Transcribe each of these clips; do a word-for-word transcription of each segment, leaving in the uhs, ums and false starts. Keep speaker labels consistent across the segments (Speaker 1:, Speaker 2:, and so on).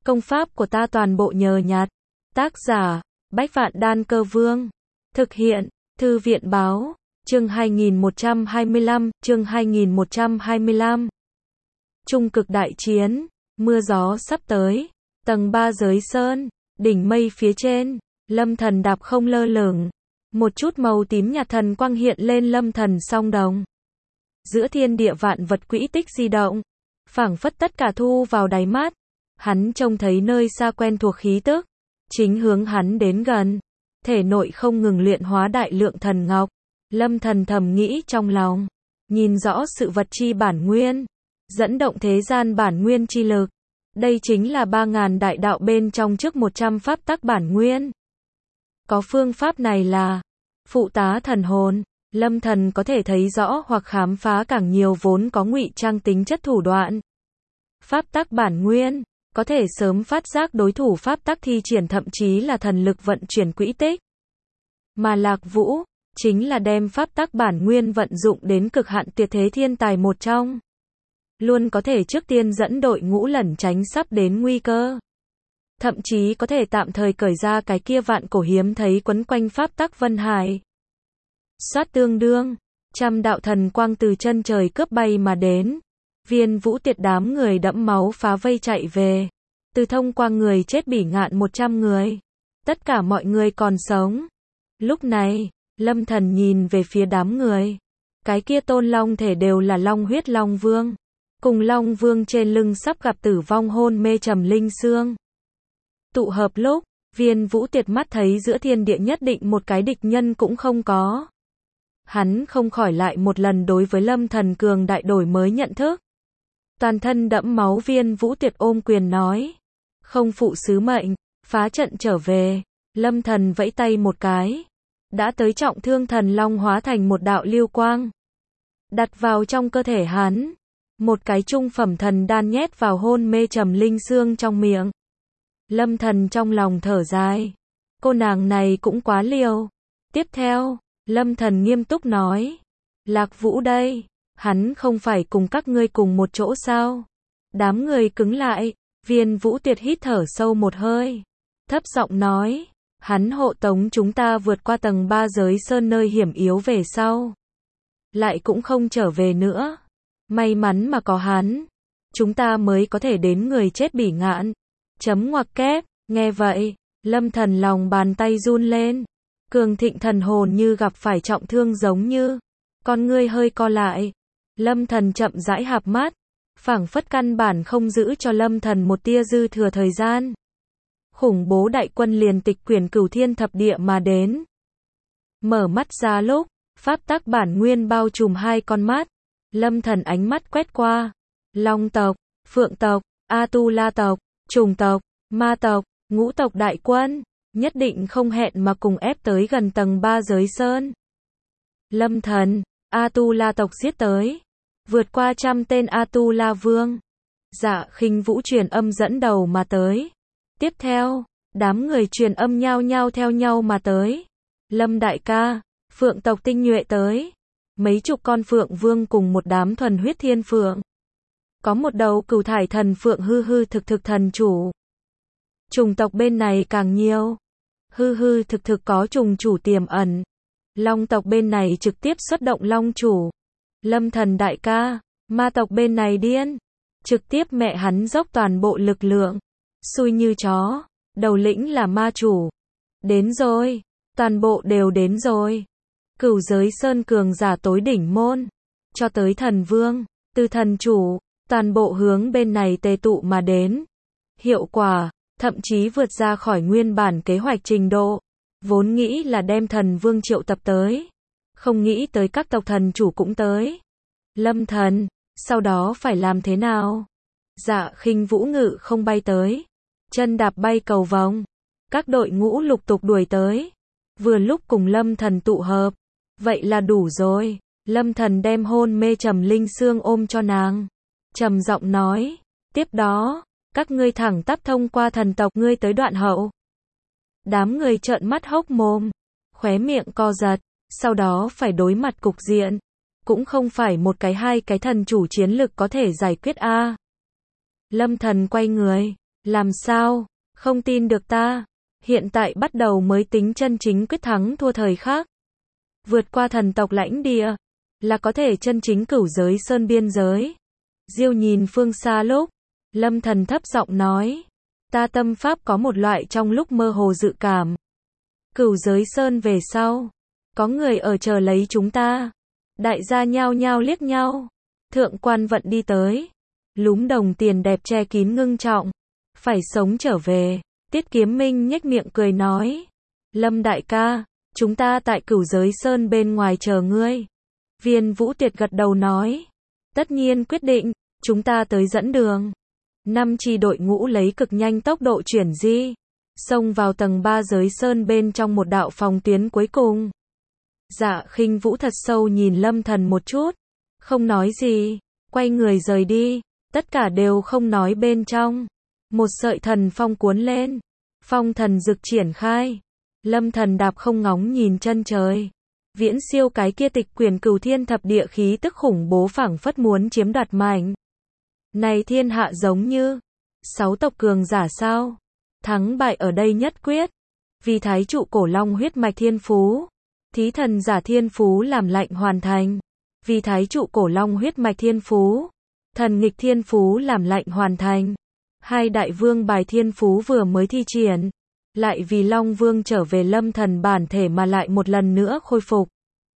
Speaker 1: Công pháp của ta toàn bộ nhờ nhặt. Tác giả, Bách Vạn Đan Cơ Vương. Thực hiện, Thư viện Báo. Chương hai nghìn một trăm hai mươi lăm, chương hai nghìn một trăm hai mươi lăm. Trung cực đại chiến, mưa gió sắp tới. Tầng ba giới sơn, đỉnh mây phía trên, Lâm Thần đạp không lơ lửng. Một chút màu tím nhạt thần quang hiện lên Lâm Thần song đồng. Giữa thiên địa vạn vật quỹ tích di động, phảng phất tất cả thu vào đáy mắt. Hắn trông thấy nơi xa quen thuộc khí tức, chính hướng hắn đến gần. Thể nội không ngừng luyện hóa đại lượng thần ngọc. Lâm Thần thầm nghĩ trong lòng, nhìn rõ sự vật chi bản nguyên, dẫn động thế gian bản nguyên chi lực. Đây chính là ba ngàn đại đạo bên trong trước một trăm pháp tắc bản nguyên. Có phương pháp này là phụ tá thần hồn, Lâm Thần có thể thấy rõ hoặc khám phá càng nhiều vốn có ngụy trang tính chất thủ đoạn. Pháp tắc bản nguyên, có thể sớm phát giác đối thủ pháp tắc thi triển, thậm chí là thần lực vận chuyển quỹ tích. Mà Lạc Vũ, chính là đem pháp tắc bản nguyên vận dụng đến cực hạn tuyệt thế thiên tài một trong. Luôn có thể trước tiên dẫn đội ngũ lẩn tránh sắp đến nguy cơ. Thậm chí có thể tạm thời cởi ra cái kia vạn cổ hiếm thấy quấn quanh pháp tắc vân hải. Xoát tương đương, trăm đạo thần quang từ chân trời cướp bay mà đến. Viên Vũ Tiệt đám người đẫm máu phá vây chạy về. Từ thông quang người chết bỉ ngạn một trăm người. Tất cả mọi người còn sống. Lúc này, Lâm Thần nhìn về phía đám người. Cái kia tôn long thể đều là long huyết long vương. Cùng long vương trên lưng sắp gặp tử vong hôn mê trầm linh xương. Tụ hợp lúc, Viên Vũ Tiệt mắt thấy giữa thiên địa nhất định một cái địch nhân cũng không có. Hắn không khỏi lại một lần đối với Lâm Thần cường đại đổi mới nhận thức. Toàn thân đẫm máu Viên Vũ Tiệt ôm quyền nói. Không phụ sứ mệnh, phá trận trở về. Lâm Thần vẫy tay một cái. Đã tới trọng thương thần long hóa thành một đạo lưu quang. Đặt vào trong cơ thể hắn. Một cái trung phẩm thần đan nhét vào hôn mê trầm linh xương trong miệng. Lâm Thần trong lòng thở dài. Cô nàng này cũng quá liều. Tiếp theo, Lâm Thần nghiêm túc nói. Lạc Vũ đây, hắn không phải cùng các ngươi cùng một chỗ sao? Đám người cứng lại, Viên Vũ Tiệt hít thở sâu một hơi. Thấp giọng nói, hắn hộ tống chúng ta vượt qua tầng ba giới sơn nơi hiểm yếu về sau. Lại cũng không trở về nữa. May mắn mà có hắn, chúng ta mới có thể đến người chết bỉ ngạn. Chấm ngoặc kép, nghe vậy, Lâm Thần lòng bàn tay run lên. Cường thịnh thần hồn như gặp phải trọng thương giống như. Con ngươi hơi co lại. Lâm Thần chậm rãi hạp mắt. Phảng phất căn bản không giữ cho Lâm Thần một tia dư thừa thời gian. Khủng bố đại quân liền tịch quyển cửu thiên thập địa mà đến. Mở mắt ra lúc, pháp tắc bản nguyên bao trùm hai con mắt. Lâm Thần ánh mắt quét qua. Long tộc, Phượng tộc, A-tu-la tộc, Trùng tộc, Ma tộc, Ngũ tộc đại quân, nhất định không hẹn mà cùng ép tới gần tầng ba giới sơn. Lâm Thần, A-tu-la tộc giết tới. Vượt qua trăm tên A-tu-la vương. Dạ Khinh Vũ truyền âm dẫn đầu mà tới. Tiếp theo, đám người truyền âm nhao nhao theo nhau mà tới. Lâm đại ca, Phượng tộc tinh nhuệ tới. Mấy chục con phượng vương cùng một đám thuần huyết thiên phượng. Có một đầu cửu thải thần phượng hư hư thực thực thần chủ. Trùng tộc bên này càng nhiều. Hư hư thực thực có trùng chủ tiềm ẩn. Long tộc bên này trực tiếp xuất động long chủ. Lâm Thần đại ca, Ma tộc bên này điên. Trực tiếp mẹ hắn dốc toàn bộ lực lượng. Xui như chó, đầu lĩnh là ma chủ. Đến rồi, toàn bộ đều đến rồi. Cửu giới sơn cường giả tối đỉnh môn, cho tới thần vương, từ thần chủ, toàn bộ hướng bên này tề tụ mà đến. Hiệu quả, thậm chí vượt ra khỏi nguyên bản kế hoạch trình độ. Vốn nghĩ là đem thần vương triệu tập tới. Không nghĩ tới các tộc thần chủ cũng tới. Lâm Thần, sau đó phải làm thế nào? Dạ Khinh Vũ ngự không bay tới. Chân đạp bay cầu vòng. Các đội ngũ lục tục đuổi tới. Vừa lúc cùng Lâm Thần tụ hợp. Vậy là đủ rồi. Lâm Thần đem hôn mê trầm linh xương ôm cho nàng. Trầm giọng nói. Tiếp đó, các ngươi thẳng tắp thông qua thần tộc ngươi tới đoạn hậu. Đám người trợn mắt hốc mồm. Khóe miệng co giật. Sau đó phải đối mặt cục diện. Cũng không phải một cái hai cái thần chủ chiến lực có thể giải quyết a. Lâm Thần quay người. Làm sao? Không tin được ta? Hiện tại bắt đầu mới tính chân chính quyết thắng thua thời khắc. Vượt qua thần tộc lãnh địa, là có thể chân chính cửu giới sơn biên giới. Diêu nhìn phương xa lúc, Lâm Thần thấp giọng nói, ta tâm pháp có một loại trong lúc mơ hồ dự cảm. Cửu giới sơn về sau, có người ở chờ lấy chúng ta. Đại gia nhao nhao liếc nhau. Thượng quan vận đi tới, lúm đồng tiền đẹp che kín ngưng trọng. Phải sống trở về. Tiết Kiếm Minh nhếch miệng cười nói, Lâm đại ca, chúng ta tại cửu giới sơn bên ngoài chờ ngươi. Viên Vũ Tuyệt gật đầu nói, tất nhiên quyết định, chúng ta tới dẫn đường. Năm chi đội ngũ lấy cực nhanh tốc độ chuyển di, xông vào tầng ba giới sơn bên trong một đạo phòng tuyến cuối cùng. Dạ Khinh Vũ thật sâu nhìn Lâm Thần một chút, không nói gì, quay người rời đi, tất cả đều không nói bên trong. Một sợi thần phong cuốn lên, phong thần dực triển khai. Lâm Thần đạp không ngóng nhìn chân trời, viễn siêu cái kia tịch quyền cửu thiên thập địa khí tức khủng bố phảng phất muốn chiếm đoạt mảnh. Này thiên hạ giống như sáu tộc cường giả sao? Thắng bại ở đây nhất quyết. Vì thái trụ cổ long huyết mạch thiên phú, thí thần giả thiên phú làm lạnh hoàn thành. Vì thái trụ cổ long huyết mạch thiên phú, thần nghịch thiên phú làm lạnh hoàn thành. Hai đại vương bài thiên phú vừa mới thi triển, lại vì Long Vương trở về Lâm Thần bản thể mà lại một lần nữa khôi phục.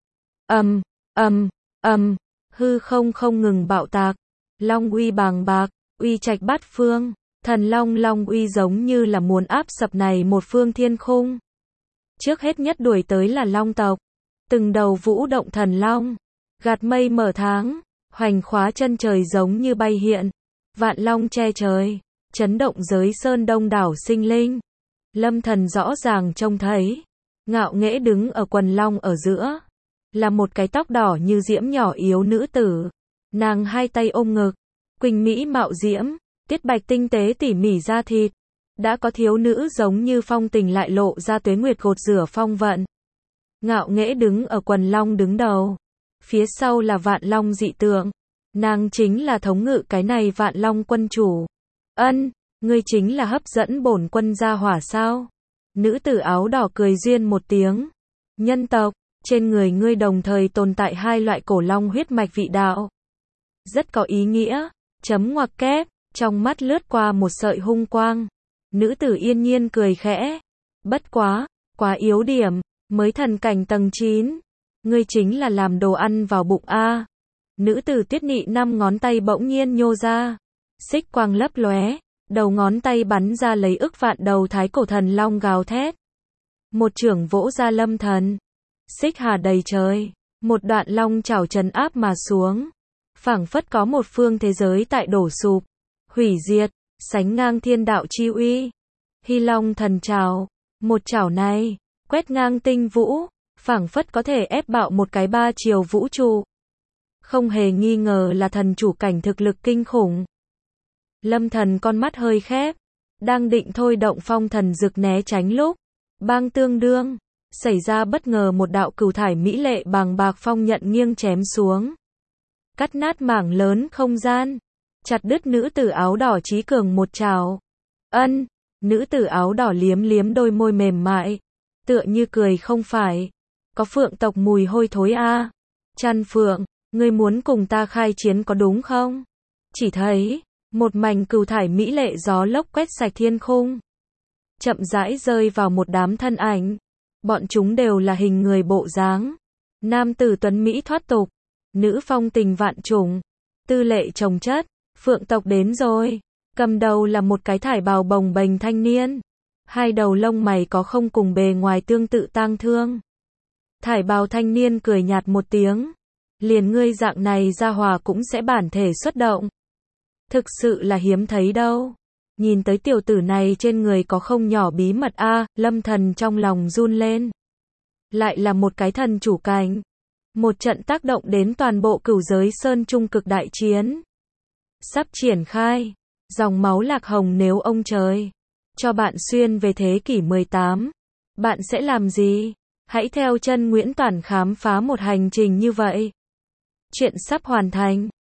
Speaker 1: Ầm, ầm, ầm, hư không không ngừng bạo tạc, long uy bàng bạc, uy trạch bát phương, thần long long uy giống như là muốn áp sập này một phương thiên khung. Trước hết nhất đuổi tới là long tộc, từng đầu vũ động thần long, gạt mây mở tháng, hoành khóa chân trời giống như bay hiện, vạn long che trời, chấn động giới sơn đông đảo sinh linh. Lâm Thần rõ ràng trông thấy, ngạo nghễ đứng ở quần long ở giữa, là một cái tóc đỏ như diễm nhỏ yếu nữ tử. Nàng hai tay ôm ngực, quỳnh mỹ mạo diễm, tiết bạch tinh tế tỉ mỉ da thịt, đã có thiếu nữ giống như phong tình lại lộ ra tuế nguyệt gột rửa phong vận. Ngạo nghễ đứng ở quần long đứng đầu, phía sau là vạn long dị tượng, nàng chính là thống ngự cái này vạn long quân chủ. Ân, ngươi chính là hấp dẫn bổn quân ra hỏa sao? Nữ tử áo đỏ cười duyên một tiếng. Nhân tộc, trên người ngươi đồng thời tồn tại hai loại cổ long huyết mạch vị đạo. Rất có ý nghĩa, chấm ngoặc kép, trong mắt lướt qua một sợi hung quang. Nữ tử yên nhiên cười khẽ. Bất quá, quá yếu điểm, mới thần cảnh tầng chín. Ngươi chính là làm đồ ăn vào bụng a. Nữ tử Tiết Nị năm ngón tay bỗng nhiên nhô ra. Xích quang lấp lóe, đầu ngón tay bắn ra lấy ức vạn đầu thái cổ thần long gào thét. Một chưởng vỗ ra Lâm Thần. Xích hà đầy trời, một đoạn long chảo trấn áp mà xuống. Phảng phất có một phương thế giới tại đổ sụp, hủy diệt, sánh ngang thiên đạo chi uy. Hy Long thần trảo, một chảo này, quét ngang tinh vũ, phảng phất có thể ép bạo một cái ba chiều vũ trụ. Không hề nghi ngờ là thần chủ cảnh thực lực kinh khủng. Lâm Thần con mắt hơi khép, đang định thôi động phong thần dực né tránh lúc, bang tương đương, xảy ra bất ngờ một đạo cửu thải mỹ lệ bàng bạc phong nhận nghiêng chém xuống. Cắt nát mảng lớn không gian, chặt đứt nữ tử áo đỏ trí cường một trảo. Ân, nữ tử áo đỏ liếm liếm đôi môi mềm mại, tựa như cười không phải. Có phượng tộc mùi hôi thối a. À. Chăn phượng, ngươi muốn cùng ta khai chiến có đúng không? Chỉ thấy một mảnh cửu thải mỹ lệ gió lốc quét sạch thiên khung, chậm rãi rơi vào một đám thân ảnh. Bọn chúng đều là hình người bộ dáng, nam tử tuấn mỹ thoát tục, nữ phong tình vạn trùng, tư lệ chồng chất. Phượng tộc đến rồi. Cầm đầu là một cái thải bào bồng bềnh thanh niên, hai đầu lông mày có không cùng bề ngoài tương tự tang thương. Thải bào thanh niên cười nhạt một tiếng, liền ngươi dạng này ra hòa cũng sẽ bản thể xuất động. Thực sự là hiếm thấy đâu. Nhìn tới tiểu tử này trên người có không nhỏ bí mật a. À, Lâm Thần trong lòng run lên. Lại là một cái thần chủ cảnh. Một trận tác động đến toàn bộ cửu giới sơn trung cực đại chiến. Sắp triển khai. Dòng máu lạc hồng nếu ông trời cho bạn xuyên về thế kỷ mười tám, bạn sẽ làm gì? Hãy theo chân Nguyễn Toản khám phá một hành trình như vậy. Chuyện sắp hoàn thành.